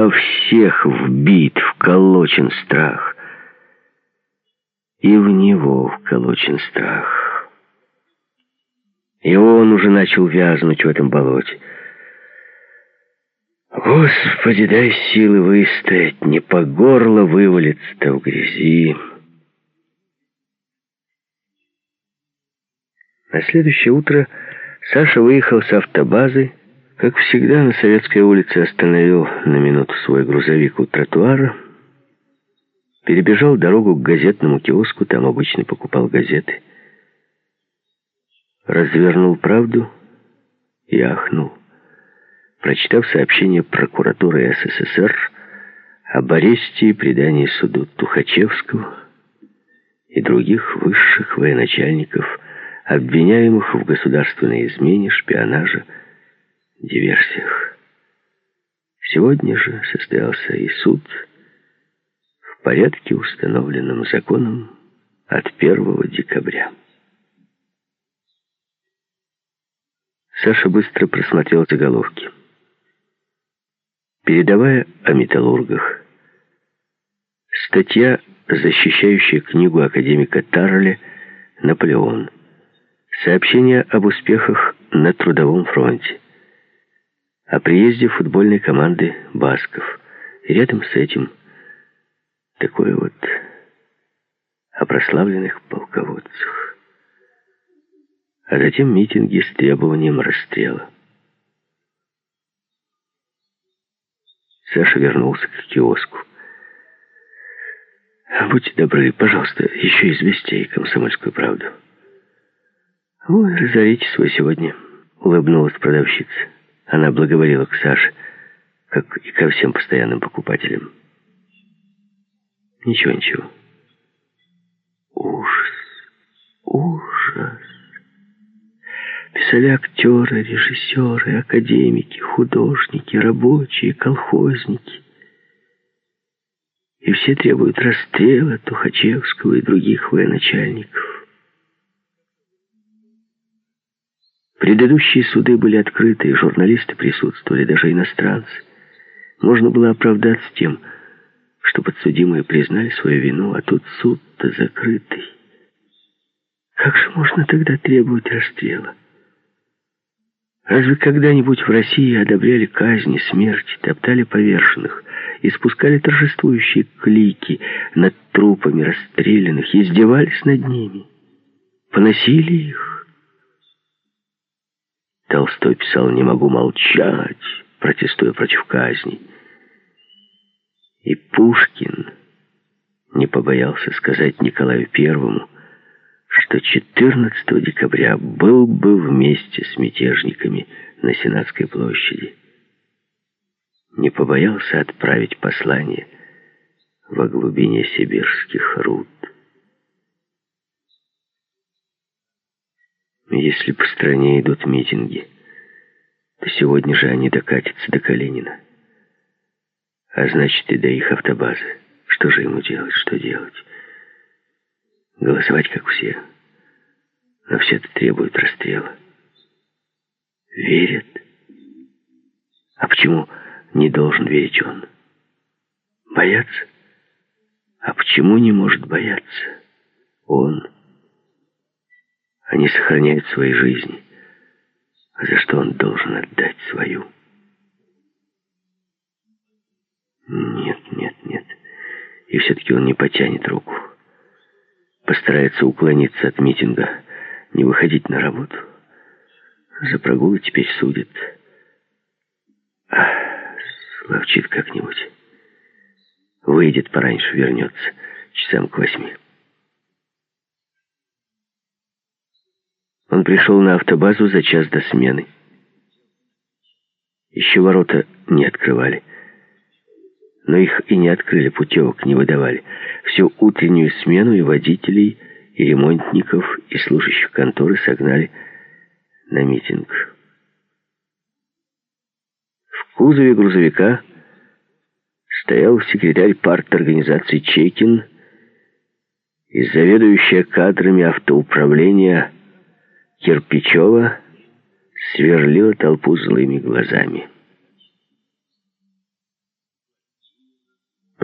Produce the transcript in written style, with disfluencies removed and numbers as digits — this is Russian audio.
во всех вбит, вколочен страх. И в него вколочен страх. И он уже начал вязнуть в этом болоте. Господи, дай силы выстоять, не по горло вывалиться-то в грязи. На следующее утро Саша выехал с автобазы. Как всегда, на Советской улице остановил на минуту свой грузовик у тротуара, перебежал дорогу к газетному киоску, там обычно покупал газеты, развернул «Правду» и ахнул, прочитав сообщение прокуратуры СССР об аресте и предании суду Тухачевского и других высших военачальников, обвиняемых в государственной измене, шпионаже, диверсиях. Сегодня же состоялся и суд в порядке, установленном законом от 1 декабря. Саша быстро просмотрел заголовки. Передовая о металлургах. Статья, защищающая книгу академика Тарля «Наполеон». Сообщение об успехах на Трудовом фронте. О приезде футбольной команды «Басков». И рядом с этим такое вот о прославленных полководцах. А затем митинги с требованием расстрела. Саша вернулся к киоску. «Будьте добры, пожалуйста, еще известие и «Комсомольскую правду». «Ой, разоритесь вы сегодня», — улыбнулась продавщица. Она благоволила к Саше, как и ко всем постоянным покупателям. «Ничего, ничего». Ужас, ужас. Писали актеры, режиссеры, академики, художники, рабочие, колхозники. И все требуют расстрела Тухачевского и других военачальников. Предыдущие суды были открыты, и журналисты присутствовали, даже иностранцы. Можно было оправдаться тем, что подсудимые признали свою вину, а тут суд-то закрытый. Как же можно тогда требовать расстрела? Разве когда-нибудь в России одобряли казни, смерти, топтали повешенных, испускали торжествующие клики над трупами расстрелянных, издевались над ними, поносили их? Толстой писал «Не могу молчать», протестуя против казни. И Пушкин не побоялся сказать Николаю Первому, что 14 декабря был бы вместе с мятежниками на Сенатской площади. Не побоялся отправить послание во глубине сибирских руд. Если по стране идут митинги, то сегодня же они докатятся до Калинина. А значит, и до их автобазы. Что же ему делать, что делать? Голосовать, как все. Но все-то требуют расстрела. Верят. А почему не должен верить он? Боятся? А почему не может бояться он? Они сохраняют свои жизни. А за что он должен отдать свою? Нет, нет, нет. И все-таки он не потянет руку. Постарается уклониться от митинга, не выходить на работу. За прогулы теперь судят. Словчит как-нибудь. Выйдет пораньше, вернется часам к 8. Он пришел на автобазу за час до смены. Еще ворота не открывали. Но их и не открыли, путевок не выдавали. Всю утреннюю смену и водителей, и ремонтников, и служащих конторы согнали на митинг. В кузове грузовика стоял секретарь парторганизации Чекин и заведующая кадрами автоуправления Кирпичева сверлила толпу злыми глазами.